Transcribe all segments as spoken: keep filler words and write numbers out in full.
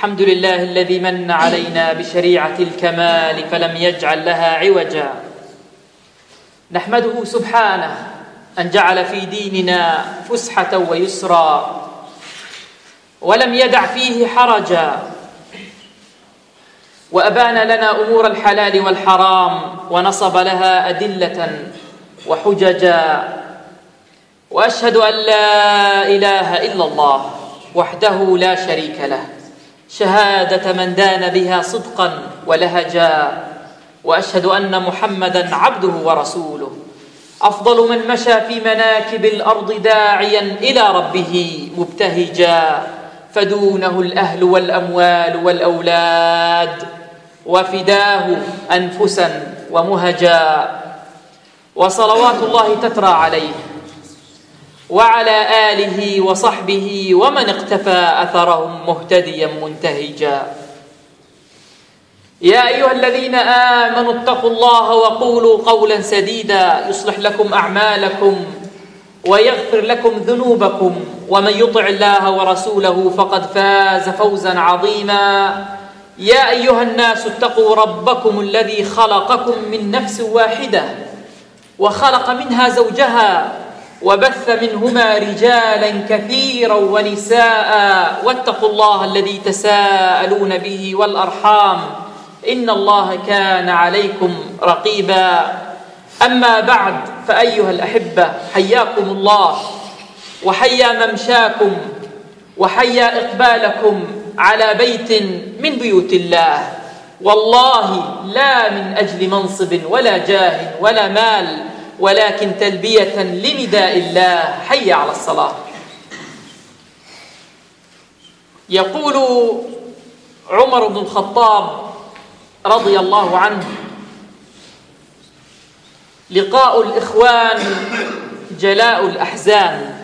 الحمد لله الذي من علينا بشريعة الكمال فلم يجعل لها عوجا. نحمده سبحانه أن جعل في ديننا فسحة ويسرا ولم يدع فيه حرجا، وأبان لنا أمور الحلال والحرام ونصب لها أدلة وحججا. وأشهد أن لا إله إلا الله وحده لا شريك له، شهادة من دان بها صدقا ولهجا. وأشهد أن محمدا عبده ورسوله، أفضل من مشى في مناكب الأرض داعيا إلى ربه مبتهجا، فدونه الأهل والأموال والأولاد، وفداه أنفسا ومهجا. وصلوات الله تترى عليه وعلى آله وصحبه ومن اقتفى أثرهم مهتديا منتهجا. يا أيها الذين آمنوا اتقوا الله وقولوا قولا سديدا يصلح لكم أعمالكم ويغفر لكم ذنوبكم، ومن يطع الله ورسوله فقد فاز فوزا عظيما. يا أيها الناس اتقوا ربكم الذي خلقكم من نفس واحدة وخلق منها زوجها وبث منهما رجالا كثيرا ونساء، واتقوا الله الذي تساءلون به والأرحام إن الله كان عليكم رقيبا. أما بعد، فأيها الأحبة، حياكم الله وحيا ممشاكم وحيا إقبالكم على بيت من بيوت الله، والله لا من أجل منصب ولا جاه ولا مال، ولكن تلبية لنداء الله حي على الصلاة. يقول عمر بن الخطاب رضي الله عنه: لقاء الإخوان جلاء الأحزان.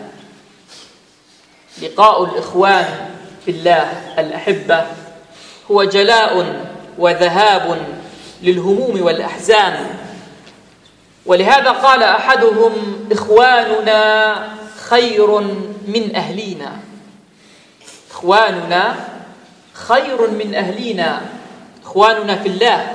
لقاء الإخوان في الله الأحبة هو جلاء وذهاب للهموم والأحزان. ولهذا قال أحدهم: إخواننا خير من أهلينا. إخواننا خير من أهلينا. إخواننا في الله،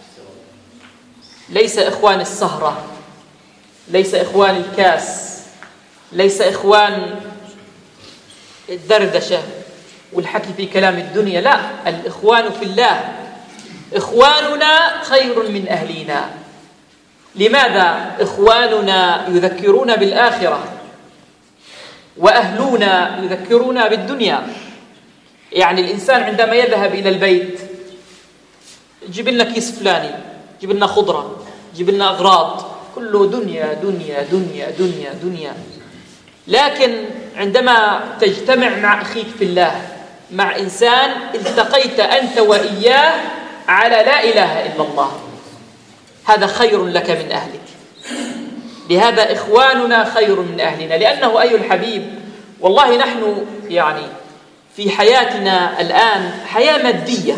ليس إخوان السهرة، ليس إخوان الكاس، ليس إخوان الدردشة والحكي في كلام الدنيا، لا، الإخوان في الله. إخواننا خير من أهلينا. لماذا؟ إخواننا يذكرون بالآخرة وأهلنا يذكرون بالدنيا. يعني الإنسان عندما يذهب إلى البيت جيب لنا كيس فلاني، جيب لنا خضرة، جيب لنا أغراض، كله دنيا دنيا دنيا دنيا دنيا. لكن عندما تجتمع مع أخيك في الله، مع إنسان التقيت أنت وإياه على لا إله إلا الله، هذا خير لك من أهلك. لهذا إخواننا خير من أهلنا، لأنه أيها الحبيب، والله نحن يعني في حياتنا الآن حياة مادية،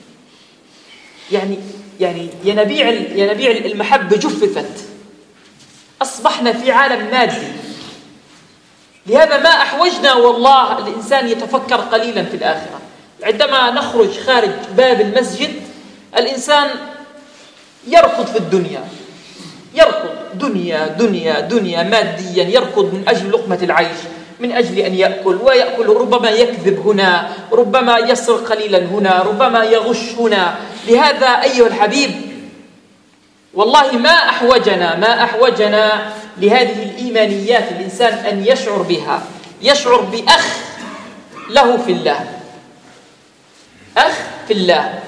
يعني يعني ينابيع ينابيع المحبة جففت، أصبحنا في عالم مادي. لهذا ما أحوجنا والله الإنسان يتفكر قليلا في الآخرة. عندما نخرج خارج باب المسجد الإنسان يركض في الدنيا، يركض دنيا دنيا دنيا ماديا، يركض من أجل لقمة العيش، من أجل أن يأكل ويأكل، ربما يكذب هنا، ربما يسرق قليلا هنا، ربما يغش هنا. لهذا أيها الحبيب، والله ما أحوجنا ما أحوجنا لهذه الإيمانيات الإنسان أن يشعر بها، يشعر بأخ له في الله، أخ في الله.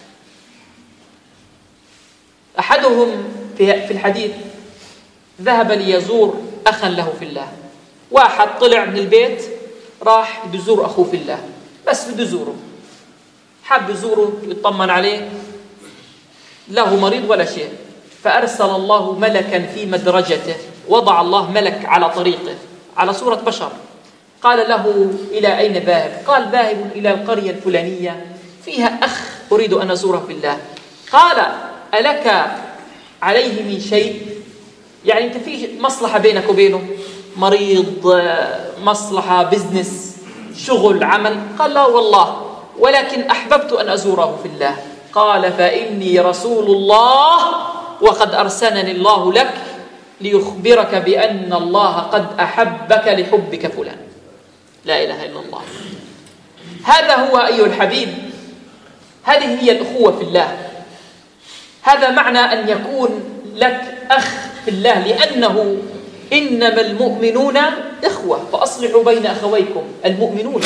أحدهم في الحديث ذهب ليزور أخا له في الله. واحد طلع من البيت راح بزور أخوه في الله، بس بده يزوره، حاب يزوره يطمن عليه، له مريض ولا شيء، فأرسل الله ملكا في مدرجته، وضع الله ملك على طريقه على صورة بشر، قال له: إلى أين ذاهب؟ قال: ذاهب إلى القرية الفلانية فيها أخ أريد أن أزوره في الله. قال: ألك عليه من شيء؟ يعني أنت في مصلحة بينك وبينه، مريض، مصلحة، بزنس، شغل، عمل؟ قال: لا والله، ولكن أحببت أن أزوره في الله. قال فإني رسول الله وقد أرسلني الله لك ليخبرك بأن الله قد أحبك لحبك فلان. لا إله إلا الله. هذا هو أيها الحبيب، هذه هي الأخوة في الله. هذا معنى أن يكون لك أخ في الله، لأنه إنما المؤمنون إخوة فأصلحوا بين أخويكم. المؤمنون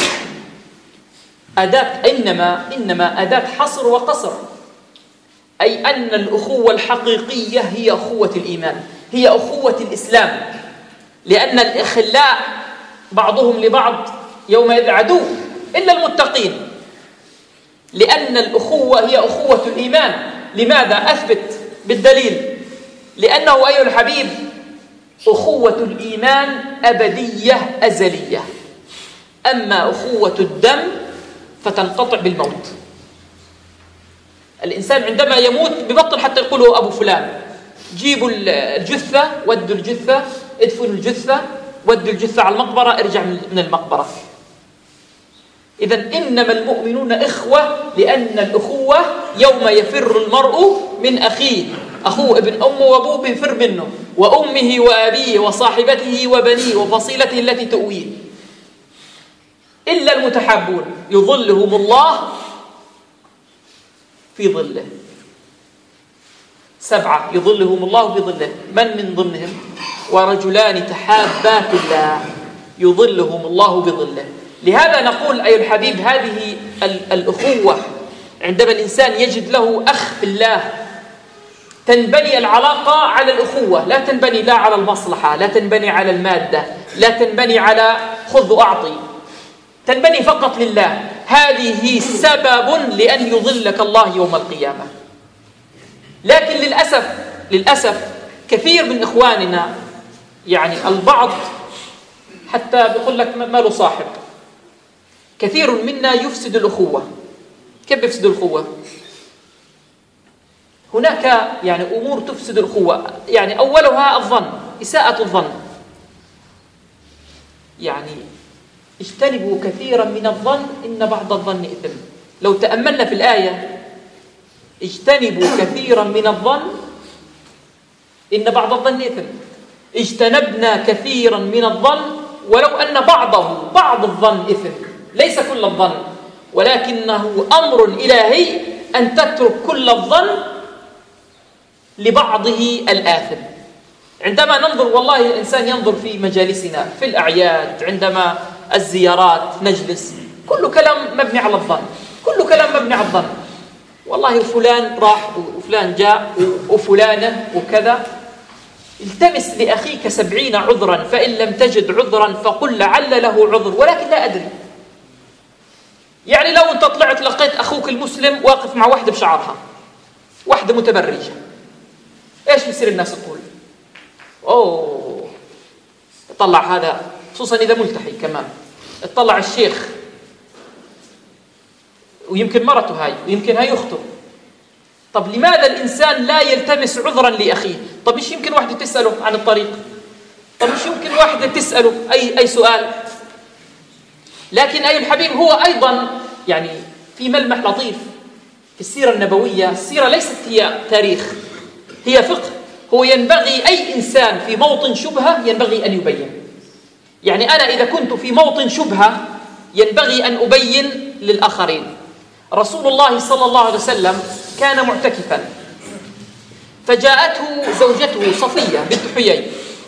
أداة، إنما إنما أداة حصر وقصر، أي أن الأخوة الحقيقية هي أخوة الإيمان، هي أخوة الإسلام، لأن الإخلاء بعضهم لبعض يومئذ عدو إلا المتقين، لأن الأخوة هي أخوة الإيمان. لماذا؟ أثبت بالدليل، لأنه أيها الحبيب أخوة الإيمان أبدية أزلية، أما أخوة الدم فتنقطع بالموت. الإنسان عندما يموت ببطل حتى يقوله أبو فلان، جيبوا الجثة، ودوا الجثة، ادفنوا الجثة، ودوا الجثة على المقبرة، ارجع من المقبرة. إذن إنما المؤمنون إخوة، لأن الأخوة يوم يفر المرء من أخيه، أخوه ابن أمه وأبوه بيفر منه، وأمه وأبيه وصاحبته وبنيه وفصيلته التي تؤويه، إلا المتحابون يظلهم الله في ظله. سبعة يظلهم الله في ظله، من من ضمنهم؟ ورجلان تحابا في الله يظلهم الله بظله. لهذا نقول أيها الحبيب هذه الأخوة عندما الإنسان يجد له أخ في الله تنبني العلاقة على الأخوة، لا تنبني لا على المصلحة، لا تنبني على المادة، لا تنبني على خذ وأعطي، تنبني فقط لله. هذه سبب لأن يظلك الله يوم القيامة. لكن للأسف للأسف كثير من إخواننا، يعني البعض حتى بيقول لك ما له صاحب. كثير منا يفسد الأخوة. كيف يفسد الأخوة؟ هناك يعني أمور تفسد الأخوة، يعني أولها الظن، إساءة الظن. يعني اجتنبوا كثيرا من الظن إن بعض الظن إثم. لو تأملنا في الآية اجتنبوا كثيرا من الظن إن بعض الظن إثم، اجتنبنا كثيرا من الظن ولو أن بعضه بعض الظن إثم، ليس كل الظن، ولكنه أمر إلهي أن تترك كل الظن لبعضه الآثم. عندما ننظر، والله الإنسان ينظر في مجالسنا في الأعياد، عندما الزيارات نجلس، كل كلام مبني على الظن، كل كلام مبني على الظن. والله فلان راح وفلان جاء وفلانة وكذا. التمس لأخيك سبعين عذرا، فإن لم تجد عذرا فقل لعل له عذر ولكن لا أدري. يعني لو أنت طلعت لقيت أخوك المسلم واقف مع واحدة بشعرها، واحدة متبرجة، إيش بيصير الناس تقول؟ أوه، طلع هذا، خصوصا إذا ملتحي كمان، اطلع الشيخ، ويمكن مرته هاي، ويمكن هاي أخته. طب لماذا الإنسان لا يلتمس عذرا لأخيه؟ طب مش يمكن واحدة تسأله عن الطريق؟ طب مش يمكن واحدة تسأله أي أي سؤال؟ لكن أي الحبيب هو أيضا يعني في ملمح لطيف في السيرة النبوية. السيرة ليست هي تاريخ، هي فقه. هو ينبغي أي إنسان في موطن شبهة ينبغي أن يبين. يعني أنا إذا كنت في موطن شبهة ينبغي أن أبين للآخرين. رسول الله صلى الله عليه وسلم كان معتكفا، فجاءته زوجته صفية بنت حيي،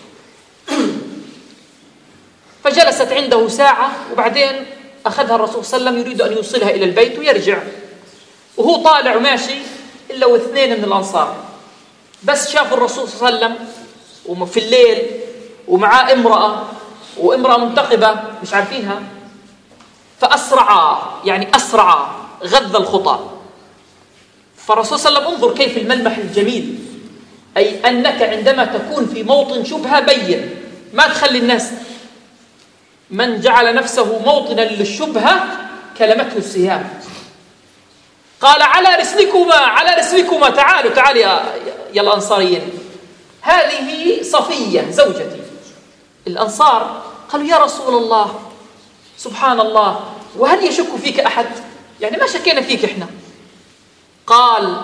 فجلست عنده ساعة، وبعدين أخذها الرسول صلى الله عليه وسلم يريد أن يوصلها إلى البيت ويرجع، وهو طالع وماشي إلا واثنين من الأنصار بس شافوا الرسول صلى الله عليه وسلم وفي الليل ومعاه امرأة، وامرأة منتقبة مش عارفينها، فأسرعا، يعني أسرعا غذ الخطى. فالرسول صلى الله عليه وسلم انظر كيف الملمح الجميل، أي أنك عندما تكون في موطن شبهة بين، ما تخلي الناس. من جعل نفسه موطنا للشبهة كلمته السهام. قال على رسلكما على رسلكما تعالوا تعالوا يا, يا الأنصاريين، هذه صفية زوجتي. الأنصار قالوا يا رسول الله سبحان الله، وهل يشك فيك أحد؟ يعني ما شكينا فيك إحنا. قال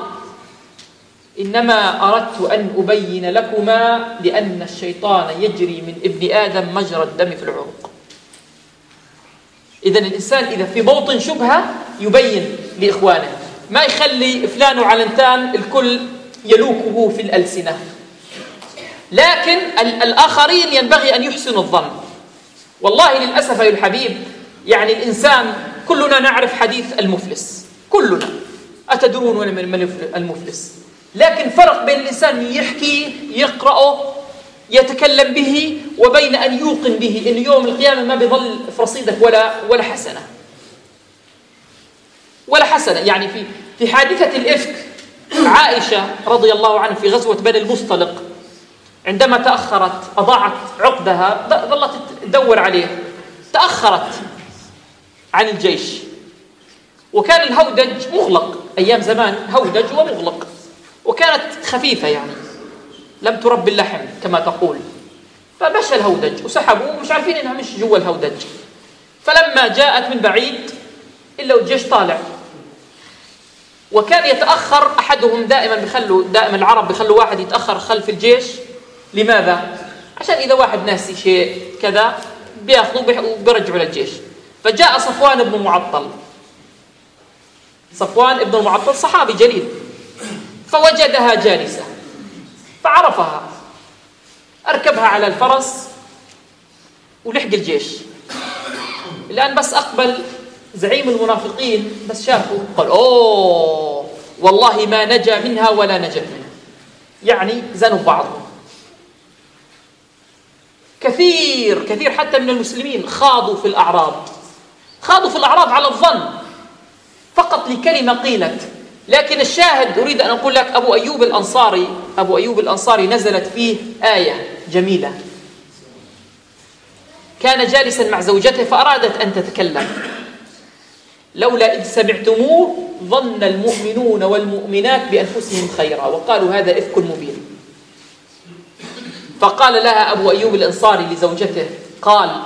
إنما أردت أن أبين لكما لأن الشيطان يجري من ابن آدم مجرى الدم في العروق. إذن الإنسان إذا في موطن شبهة يبين لإخوانه، ما يخلي فلان وعلنتان الكل يلوكه في الألسنة. لكن الآخرين ينبغي أن يحسنوا الظن. والله للأسف يا الحبيب، يعني الإنسان كلنا نعرف حديث المفلس، كلنا. أتدرون من المفلس؟ لكن فرق بين الإنسان يحكي يقرأه يتكلم به وبين أن يوقن به إن يوم القيامة ما بيظل في رصيدك ولا ولا حسنة ولا حسنة. يعني في في حادثة الإفك، عائشة رضي الله عنها في غزوة بني المصطلق عندما تأخرت أضاعت عقدها، ظلت تدور عليه، تأخرت عن الجيش، وكان الهودج مغلق أيام زمان، هودج ومغلق، وكانت خفيفة يعني لم ترب اللحم كما تقول. فمشى الهودج وسحبوا ومش عارفين إنها مش جوا الهودج. فلما جاءت من بعيد إلا والجيش طالع، وكان يتأخر أحدهم دائما، بيخلوا دائما العرب بيخلوا واحد يتأخر خلف الجيش. لماذا؟ عشان إذا واحد ناسي شيء كذا بياخذوا وبيرجعوا للجيش. فجاء صفوان بن معطل، صفوان بن المعطل صحابي جليل، فوجدها جالسة فعرفها، أركبها على الفرس ولحق الجيش. الآن بس أقبل زعيم المنافقين، بس شافوا قال أوه والله ما نجا منها ولا نجت منها. يعني زنوا بعضهم. كثير كثير حتى من المسلمين خاضوا في الأعراض، خاضوا في الأعراض على الظن فقط لكلمة قيلت. لكن الشاهد أريد أن أقول لك، أبو أيوب الأنصاري أبو أيوب الأنصاري نزلت فيه آية جميلة. كان جالسا مع زوجته فأرادت أن تتكلم، لولا إذ سمعتموه ظن المؤمنون والمؤمنات بأنفسهم خيرا وقالوا هذا إفك مبين. فقال لها أبو أيوب الأنصاري لزوجته، قال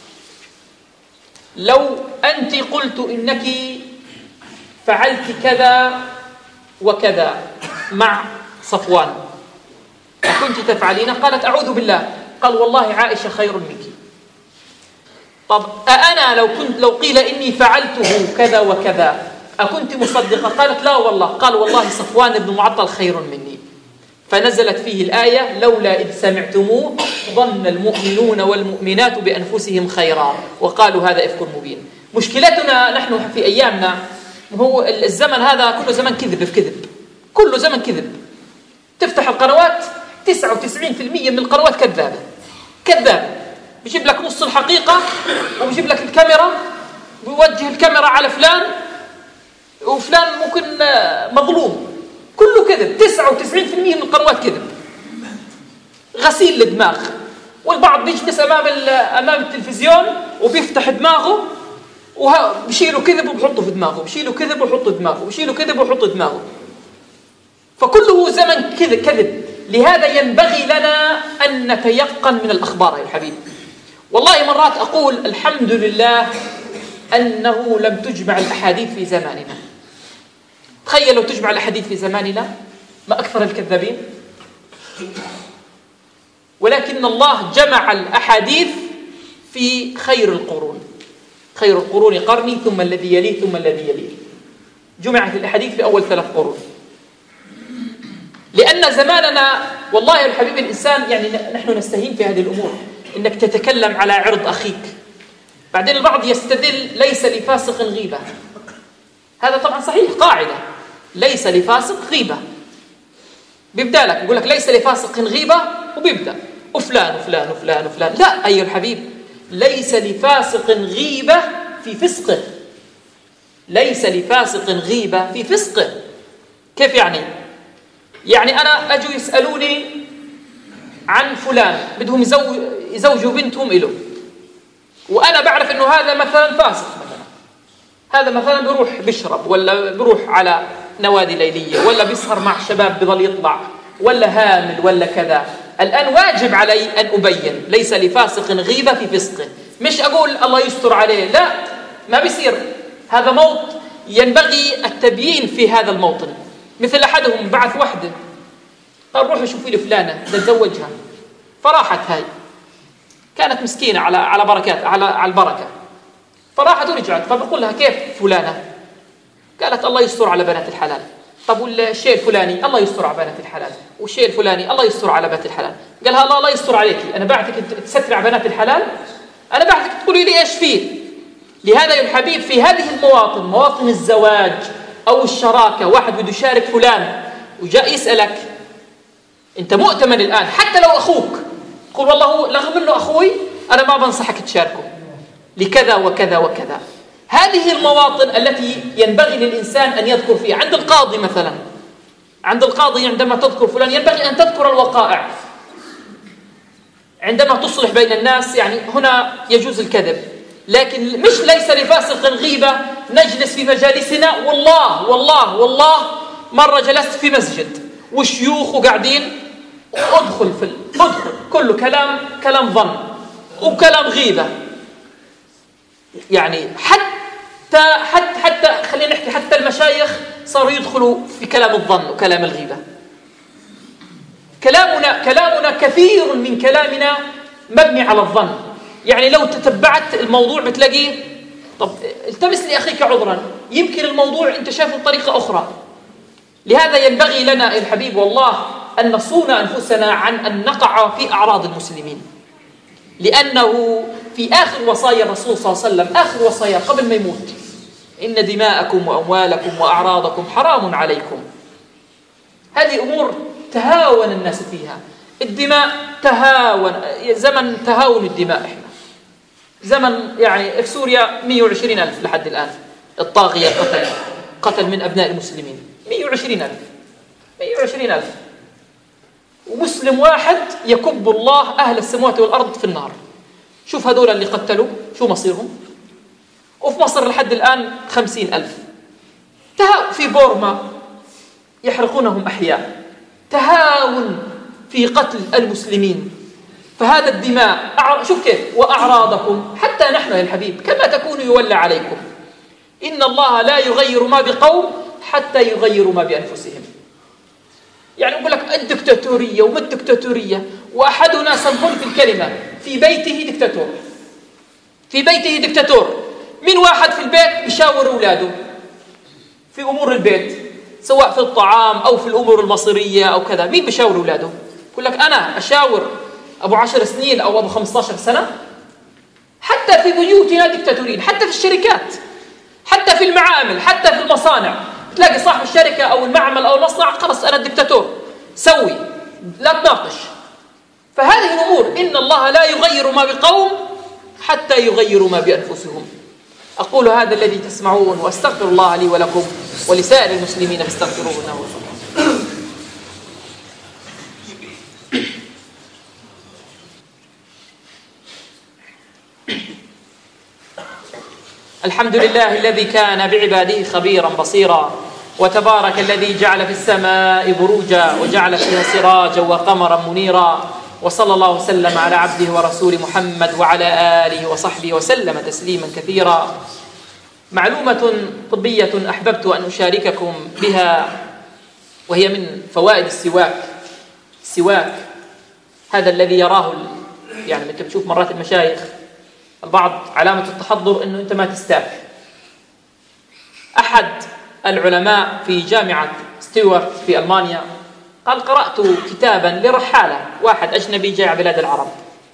لو أنت قلت إنك فعلت كذا وكذا مع صفوان أكنت تفعلين؟ قالت أعوذ بالله. قال والله عائشة خير منك. طب أنا لو كنت لو قيل إني فعلته كذا وكذا أكنت مصدقة؟ قالت لا والله. قال والله صفوان بن معطل خير مني. فنزلت فيه الآية لولا إذ سمعتموه ظن المؤمنون والمؤمنات بأنفسهم خيرا وقالوا هذا إفك مبين. مشكلتنا نحن في أيامنا هو الزمن هذا كله زمن كذب في كذب، كله زمن كذب. تفتح القنوات تسعة وتسعين بالمئة من القنوات كذابة كذاب، بيجيب لك نص الحقيقة وبيجيب لك الكاميرا ويوجه الكاميرا على فلان وفلان ممكن مظلوم، كله كذب. تسعة وتسعين بالمئة من القنوات كذب، غسيل للدماغ. والبعض بيجلس أمام أمام التلفزيون وبيفتح دماغه وبيشيلوا كذب وبحطه في دماغه، بيشيلوا كذب وحطه دماغه، بيشيلوا كذب وحطه دماغه. فكله زمن كذب كذب. لهذا ينبغي لنا أن نتيقن من الأخبار يا الحبيب. والله مرات أقول الحمد لله أنه لم تجمع الأحاديث في زماننا. تخيل لو تجمع الأحاديث في زماننا ما أكثر الكذابين. ولكن الله جمع الأحاديث في خير القرون، خير القرون قرني ثم الذي يليه ثم الذي يليه. جمعت الأحاديث في أول ثلاث قرون. لأن زماننا والله يا الحبيب الإنسان يعني نحن نستهين في هذه الأمور، إنك تتكلم على عرض أخيك. بعدين البعض يستدل ليس لفاسق غيبة. هذا طبعا صحيح، قاعدة ليس لفاسق غيبة. بيبدأ لك يقول لك ليس لفاسق غيبة وبيبدأ وفلان وفلان وفلان وفلان. لا أيها الحبيب، ليس لفاسق غيبة في فسقه، ليس لفاسق غيبة في فسقه. كيف يعني؟ يعني أنا أجوا يسألوني عن فلان بدهم يزوج يزوجوا بنتهم إله، وأنا بعرف إنه هذا مثلا فاسق، مثلا هذا مثلا بيروح بيشرب ولا بيروح على نوادي ليلية ولا بيسهر مع شباب بضل يطلع ولا هامل ولا كذا. الآن واجب علي أن أبين ليس لفاسق غيبة في فسقه، مش أقول الله يستر عليه. لا، ما بيصير. هذا موت ينبغي التبيين في هذا الموطن. مثل أحدهم بعث وحده قال روحوا شوفوا لي فلانة تتزوجها، فراحت هاي كانت مسكينة على على بركات على على البركة، فراحت ورجعت، فبقول لها كيف فلانة؟ قالت الله يستر على بنات الحلال. طب والشيء الفلاني؟ الله يستر على بنات الحلال. والشيء الفلاني؟ الله يستر على بنات الحلال. قالها الله الله يستر عليكي، أنا بعتك تستري على بنات الحلال، أنا بعتك تقولي لي إيش فيه. لهذا يا الحبيب في هذه المواطن، مواطن الزواج أو الشراكة، واحد بده يشارك فلان وجاء يسألك أنت مؤتمن الآن، حتى لو أخوك قل والله رغم أنه أخوي أنا ما بنصحك تشاركه لكذا وكذا وكذا. هذه المواطن التي ينبغي للإنسان أن يذكر فيها. عند القاضي مثلا، عند القاضي عندما تذكر فلان ينبغي أن تذكر الوقائع. عندما تصلح بين الناس يعني هنا يجوز الكذب، لكن مش ليس لفاسق غيبة نجلس في مجالسنا. والله والله والله مرة جلست في مسجد وشيوخ وقاعدين وادخل في ادخل كله كلام كلام ظن وكلام غيبة، يعني حتى حتى حتى خلينا نحكي حتى المشايخ صاروا يدخلوا في كلام الظن وكلام الغيبة. كلامنا كلامنا كثير من كلامنا مبني على الظن. يعني لو تتبعت الموضوع بتلاقيه طب التمس لأخيك عذرا، يمكن الموضوع أنت شايفه بطريقة أخرى. لهذا ينبغي لنا الحبيب والله أن نصون أنفسنا عن أن نقع في أعراض المسلمين، لأنه في آخر وصايا الرسول صلى الله عليه وسلم، آخر وصايا قبل ما يموت، إن دماءكم وأموالكم وأعراضكم حرام عليكم. هذه أمور تهاون الناس فيها. الدماء تهاون، زمن تهاون الدماء. إحنا زمن يعني في سوريا مئة وعشرين ألف لحد الآن الطاغية قتل قتل من أبناء المسلمين، مئة وعشرين ألف مئة وعشرين ألف ومسلم واحد يكب الله أهل السماوات والأرض في النار. شوف هذول اللي قتلوا شو مصيرهم. وفي مصر لحد الآن خمسين ألف. تهاون في بورما يحرقونهم أحياء، تهاون في قتل المسلمين. فهذا الدماء شوف كيف، وأعراضكم حتى نحن يا الحبيب كما تكونوا يولى عليكم. إن الله لا يغير ما بقوم حتى يغيروا ما بأنفسهم. يعني أقول لك الدكتاتورية وما الدكتاتورية، وأحدنا سنقول في الكلمة في بيته دكتاتور، في بيته دكتاتور. من واحد في البيت يشاور أولاده في أمور البيت، سواء في الطعام أو في الأمور المصيرية أو كذا. مين بيشاور أولاده؟ يقول لك أنا أشاور أبو عشر سنين أو أبو خمسة عشر سنة. حتى في بيوتنا دكتاتورين، حتى في الشركات، حتى في المعامل، حتى في المصانع. تلاقي صاحب الشركة أو المعمل أو المصنع خلص أنا الدكتاتور، سوي لا تناقش. فهذه الأمور إن الله لا يغير ما بقوم حتى يغيروا ما بأنفسهم. أقول هذا الذي تسمعون وأستغفر الله لي ولكم ولسائر المسلمين فاستغفروه إنه هو الغفور. الحمد لله الذي كان بعباده خبيرا بصيرا، وتبارك الذي جعل في السماء بروجا وجعل فيها سراجا وقمرا منيرا، وصلى الله وسلم على عبده ورسوله محمد وعلى آله وصحبه وسلم تسليما كثيرا. معلومة طبية أحببت أن أشارككم بها، وهي من فوائد السواك. السواك هذا الذي يراه يعني أنت بتشوف مرات المشايخ البعض علامة التحضر أنه أنت ما تستاك. أحد العلماء في جامعة ستيوارت في ألمانيا قال قرأت كتابا لرحالة واحد أجنبي جاء بلاد العرب،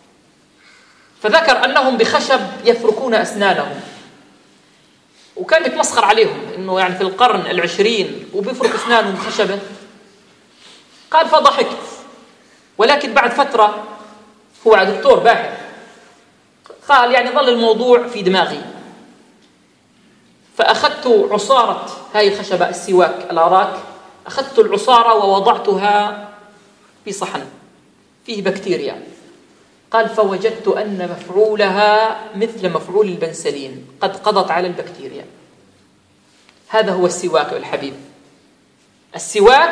فذكر أنهم بخشب يفركون أسنانهم، وكان يتمسخر عليهم أنه يعني في القرن العشرين وبيفرك أسنانهم خشبة. قال فضحكت، ولكن بعد فترة هو دكتور باحث قال يعني ظل الموضوع في دماغي، فأخذت عصارة هاي الخشبة السواك الأراك، أخذت العصارة ووضعتها في صحن فيه بكتيريا. قال فوجدت أن مفعولها مثل مفعول البنسلين، قد قضت على البكتيريا. هذا هو السواك الحبيب. السواك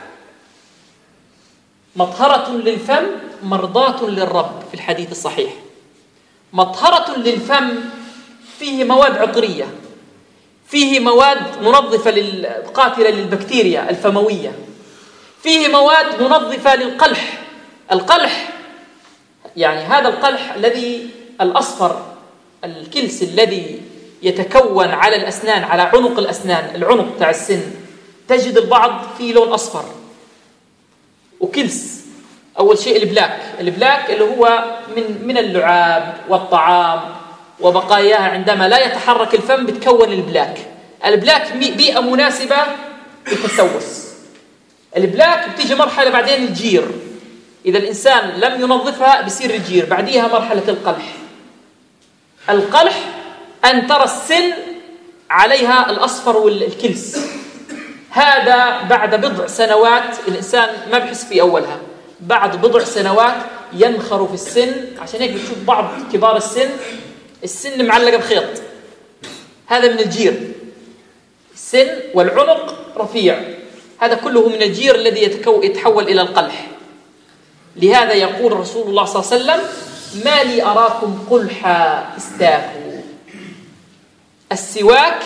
مطهرة للفم مرضاة للرب في الحديث الصحيح. مطهرة للفم فيه مواد عطرية، فيه مواد منظفة قاتلة للبكتيريا الفموية، فيه مواد منظفة للقلح. القلح يعني هذا القلح الذي الأصفر، الكلس الذي يتكون على الأسنان، على عنق الأسنان، العنق تاع السن، تجد البعض فيه لون أصفر وكلس. أول شيء البلاك، البلاك اللي هو من من اللعاب والطعام وبقاياها، عندما لا يتحرك الفم بتكون البلاك. البلاك بيئة مناسبة للتسوس. البلاك بتيجي مرحلة بعدين الجير، إذا الإنسان لم ينظفها بصير الجير، بعديها مرحلة القلح. القلح أن ترى السن عليها الأصفر والكلس، هذا بعد بضع سنوات الإنسان ما بحس في أولها، بعد بضع سنوات ينخر في السن. عشان هيك بتشوف بعض كبار السن السن معلقة بخيط، هذا من الجير. السن والعنق رفيع، هذا كله من الجير الذي يتحول إلى القلح. لهذا يقول رسول الله صلى الله عليه وسلم: ما لي أراكم قلحا استاكوا. السواك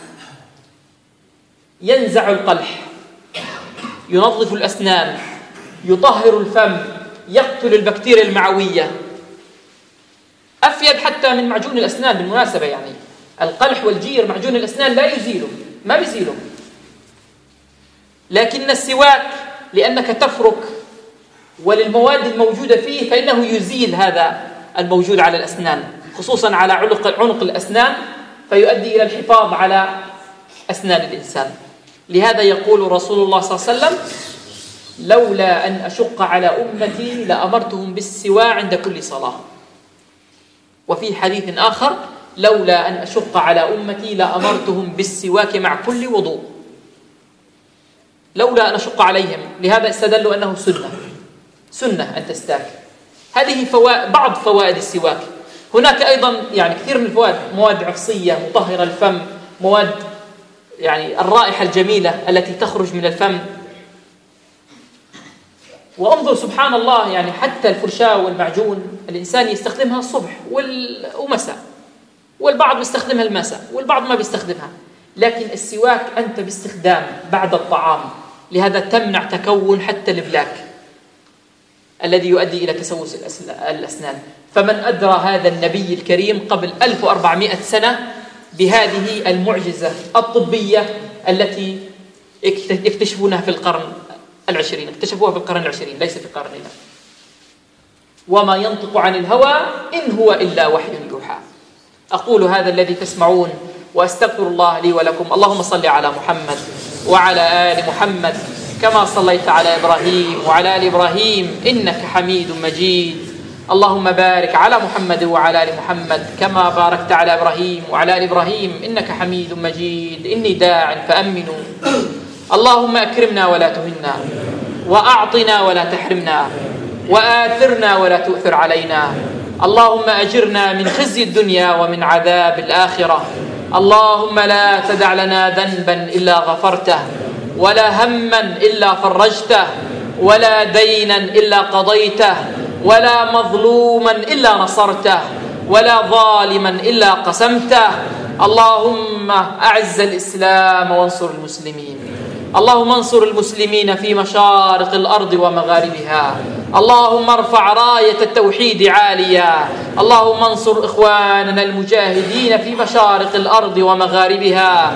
ينزع القلح، ينظف الأسنان، يطهر الفم، يقتل البكتيريا المعوية، أفيد حتى من معجون الأسنان بالمناسبة. يعني القلح والجير معجون الأسنان لا يزيله، ما بيزيله، لكن السواك لأنك تفرك وللمواد الموجودة فيه فإنه يزيل هذا الموجود على الأسنان، خصوصا على عنق عنق الأسنان، فيؤدي إلى الحفاظ على أسنان الإنسان. لهذا يقول رسول الله صلى الله عليه وسلم: لولا أن أشق على أمتي لأمرتهم بالسواك عند كل صلاة. وفي حديث آخر: لولا أن أشق على أمتي لأمرتهم بالسواك مع كل وضوء. لولا أن أشق عليهم، لهذا استدلوا أنه سنة سنة أن تستاك. هذه فوائد، بعض فوائد السواك. هناك أيضا يعني كثير من الفوائد، مواد عفصية مطهرة الفم، مواد يعني الرائحة الجميلة التي تخرج من الفم. وانظر سبحان الله، يعني حتى الفرشاة والمعجون الإنسان يستخدمها الصبح ومساء، والبعض بيستخدمها المساء والبعض ما بيستخدمها، لكن السواك أنت باستخدام بعد الطعام. لهذا تمنع تكون حتى البلاك الذي يؤدي إلى تسوس الأسنان. فمن أدرى هذا النبي الكريم قبل ألف وأربعمائة سنة بهذه المعجزة الطبية التي اكتشفونها في القرن العشرين، اكتشفوها في القرن العشرين ليس في قرننا. وما ينطق عن الهوى إن هو إلا وحي يوحى. أقول هذا الذي تسمعون وأستغفر الله لي ولكم. اللهم صل على محمد وعلى آل محمد كما صليت على إبراهيم وعلى آل إبراهيم إنك حميد مجيد. اللهم بارك على محمد وعلى آل محمد كما باركت على إبراهيم وعلى آل إبراهيم إنك حميد مجيد. إني داع فأمنوا. اللهم أكرمنا ولا تهنا، وأعطنا ولا تحرمنا، وآثرنا ولا تؤثر علينا. اللهم أجرنا من خزي الدنيا ومن عذاب الآخرة. اللهم لا تدع لنا ذنبا إلا غفرته، ولا هما إلا فرجته، ولا دينا إلا قضيته، ولا مظلوما إلا نصرته، ولا ظالما إلا قسمته. اللهم أعز الإسلام وانصر المسلمين. اللهم انصر المسلمين في مشارق الأرض ومغاربها. اللهم ارفع راية التوحيد عاليا. اللهم انصر إخواننا المجاهدين في مشارق الأرض ومغاربها.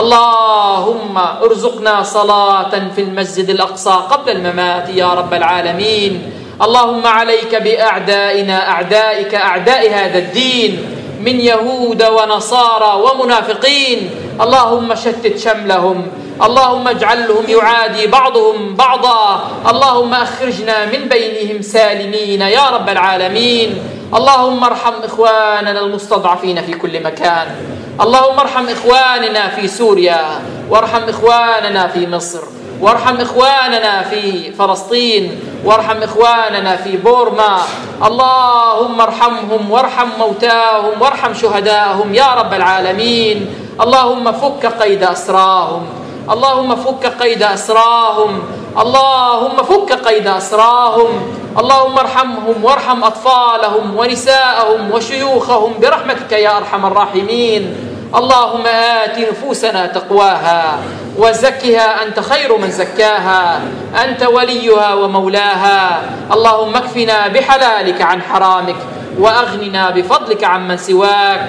اللهم ارزقنا صلاة في المسجد الأقصى قبل الممات يا رب العالمين. اللهم عليك بأعدائنا أعدائك أعداء هذا الدين من يهود ونصارى ومنافقين. اللهم شتت شملهم، اللهم اجعلهم يعادي بعضهم بعضا. اللهم أخرجنا من بينهم سالمين يا رب العالمين. اللهم ارحم إخواننا المستضعفين في كل مكان. اللهم ارحم إخواننا في سوريا، وارحم إخواننا في مصر، وارحم إخواننا في فلسطين، وارحم إخواننا في بورما. اللهم ارحمهم وارحم موتاهم وارحم شهداءهم يا رب العالمين. اللهم فك قيد أسراهم، اللهم فك قيد أسراهم، اللهم فك قيد أسراهم. اللهم ارحمهم وارحم أطفالهم ونساءهم وشيوخهم برحمتك يا أرحم الراحمين. اللهم آت نفوسنا تقواها وزكها أنت خير من زكاها، أنت وليها ومولاها. اللهم اكفنا بحلالك عن حرامك وأغننا بفضلك عمن سواك.